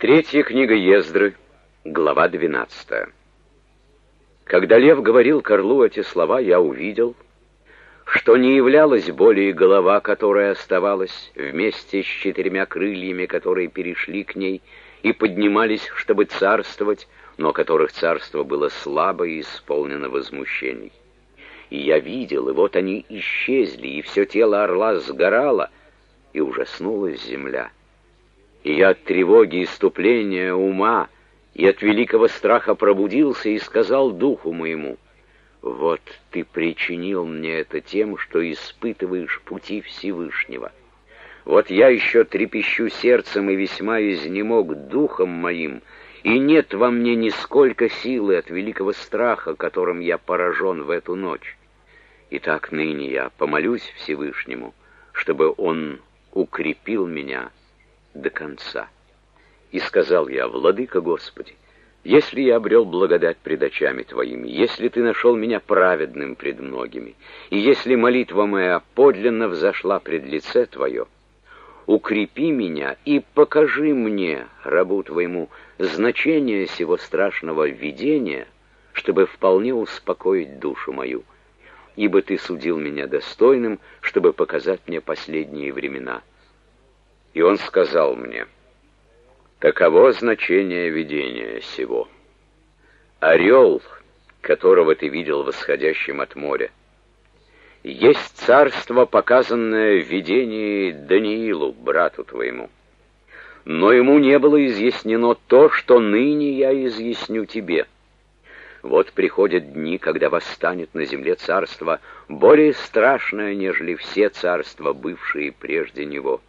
Третья книга Ездры, глава 12. Когда Лев говорил к орлу эти слова, я увидел, что не являлась более голова, которая оставалась вместе с 4 крыльями, которые перешли к ней и поднимались, чтобы царствовать, но которых царство было слабо и исполнено возмущений. И я видел, и вот они исчезли, и все тело орла сгорало, и ужаснулась земля. И я от тревоги, иступления ума и от великого страха пробудился и сказал духу моему: «Вот ты причинил мне это тем, что испытываешь пути Всевышнего. Вот я еще трепещу сердцем и весьма изнемог духом моим, и нет во мне нисколько силы от великого страха, которым я поражен в эту ночь. Итак, ныне я помолюсь Всевышнему, чтобы Он укрепил меня до конца». И сказал я: «Владыка Господи, если я обрел благодать пред очами Твоими, если Ты нашел меня праведным пред многими, и если молитва моя подлинно взошла пред лице Твое, укрепи меня и покажи мне, рабу Твоему, значение сего страшного видения, чтобы вполне успокоить душу мою, ибо Ты судил меня достойным, чтобы показать мне последние времена». И он сказал мне: «Таково значение видения сего. Орел, которого ты видел восходящим от моря, есть царство, показанное в видении Даниилу, брату твоему. Но ему не было изъяснено то, что ныне я изъясню тебе. Вот приходят дни, когда восстанет на земле царство более страшное, нежели все царства, бывшие прежде него.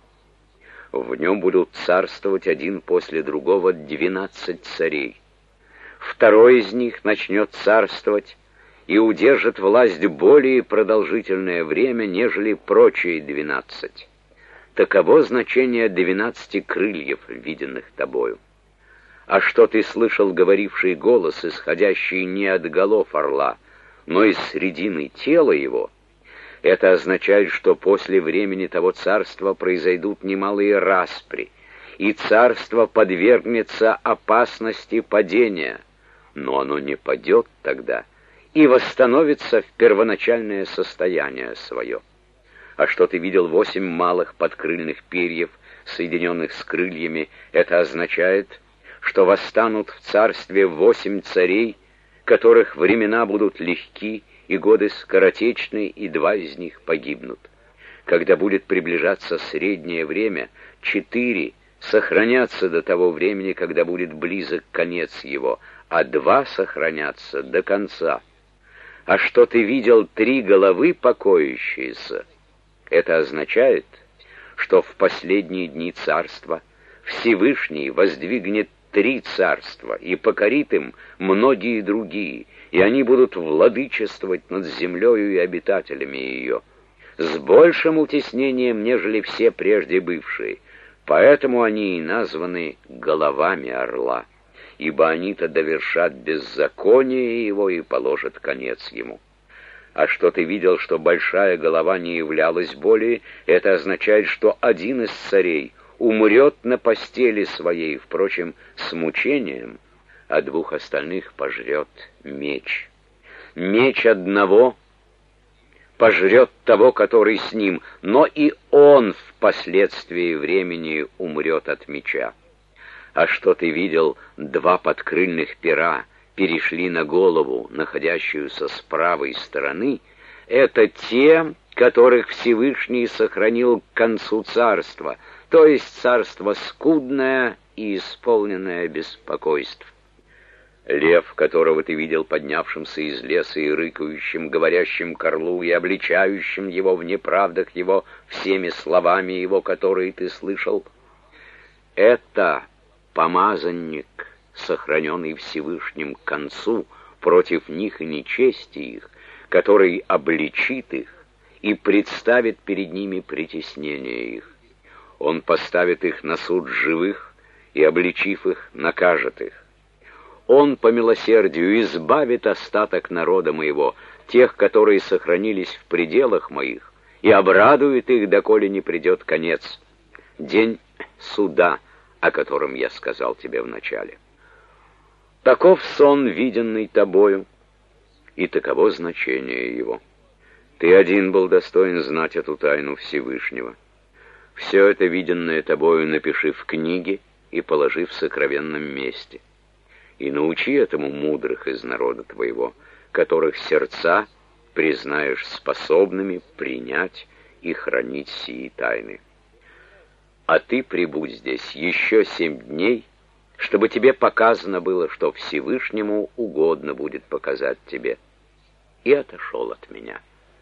В нем будут царствовать один после другого 12 царей. Второй из них начнет царствовать и удержит власть более продолжительное время, нежели прочие 12. Таково значение 12 крыльев, виденных тобою. А что ты слышал говоривший голос, исходящий не от голов орла, но из средины тела его, это означает, что после времени того царства произойдут немалые распри, и царство подвергнется опасности падения, но оно не падет тогда и восстановится в первоначальное состояние свое. А что ты видел 8 малых подкрыльных перьев, соединенных с крыльями, это означает, что восстанут в царстве 8 царей, которых времена будут легки, и годы скоротечны, и 2 из них погибнут. Когда будет приближаться среднее время, 4 сохранятся до того времени, когда будет близок конец его, а 2 сохранятся до конца. А что ты видел 3 головы покоящиеся, это означает, что в последние дни царства Всевышний воздвигнет 3 царства и покорит им многие другие, и они будут владычествовать над землею и обитателями ее, с большим утеснением, нежели все прежде бывшие. Поэтому они и названы головами орла, ибо они-то довершат беззаконие его и положат конец ему. А что ты видел, что большая голова не являлась более, это означает, что один из царей умрет на постели своей, впрочем, с мучением, а 2 остальных пожрет меч. Меч одного пожрет того, который с ним, но и он впоследствии времени умрет от меча. А что ты видел, 2 подкрыльных пера перешли на голову, находящуюся с правой стороны, это те, которых Всевышний сохранил к концу царства, то есть царство скудное и исполненное беспокойств. Лев, которого ты видел поднявшимся из леса и рыкающим, говорящим к орлу и обличающим его в неправдах его всеми словами его, которые ты слышал, это помазанник, сохраненный Всевышним к концу против них и нечести их, который обличит их и представит перед ними притеснение их. Он поставит их на суд живых и, обличив их, накажет их. Он по милосердию избавит остаток народа моего, тех, которые сохранились в пределах моих, и обрадует их, доколе не придет конец. День суда о котором я сказал тебе вначале. Таков сон, виденный тобою, и таково значение его. Ты один был достоин знать эту тайну Всевышнего. Все это, виденное тобою, напиши в книге и положи в сокровенном месте. И научи этому мудрых из народа твоего, которых сердца признаешь способными принять и хранить сии тайны. А ты прибудь здесь еще 7 дней, чтобы тебе показано было, что Всевышнему угодно будет показать тебе. И отошел от меня.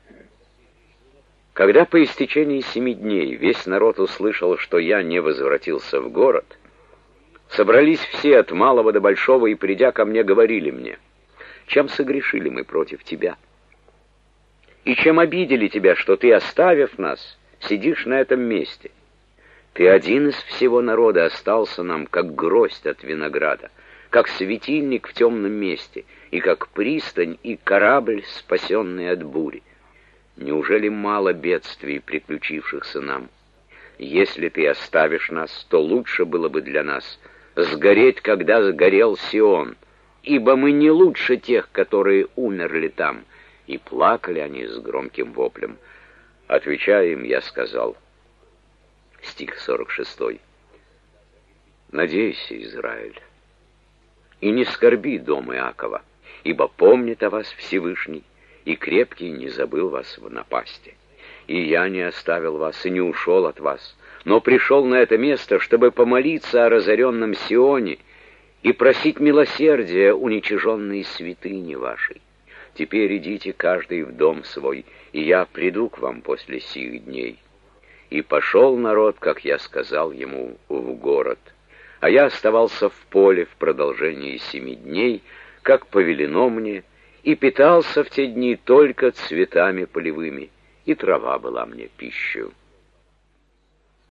Когда по истечении 7 дней весь народ услышал, что я не возвратился в город, собрались все от малого до большого и, придя ко мне, говорили мне: чем согрешили мы против тебя? И чем обидели тебя, что ты, оставив нас, сидишь на этом месте? Ты один из всего народа остался нам, как гроздь от винограда, как светильник в темном месте, и как пристань и корабль, спасенный от бури. Неужели мало бедствий, приключившихся нам? Если ты оставишь нас, то лучше было бы для нас сгореть, когда сгорел Сион, ибо мы не лучше тех, которые умерли там. И плакали они с громким воплем. Отвечая им, я сказал, стих 46: «Надейся, Израиль, и не скорби, дом Иакова, ибо помнит о вас Всевышний, и крепкий не забыл вас в напасти. И я не оставил вас и не ушел от вас, но пришел на это место, чтобы помолиться о разоренном Сионе и просить милосердия уничиженной святыни вашей. Теперь идите каждый в дом свой, и я приду к вам после сих дней». И пошел народ, как я сказал ему, в город, а я оставался в поле в продолжении 7 дней, как повелено мне, и питался в те дни только цветами полевыми, и трава была мне пищей.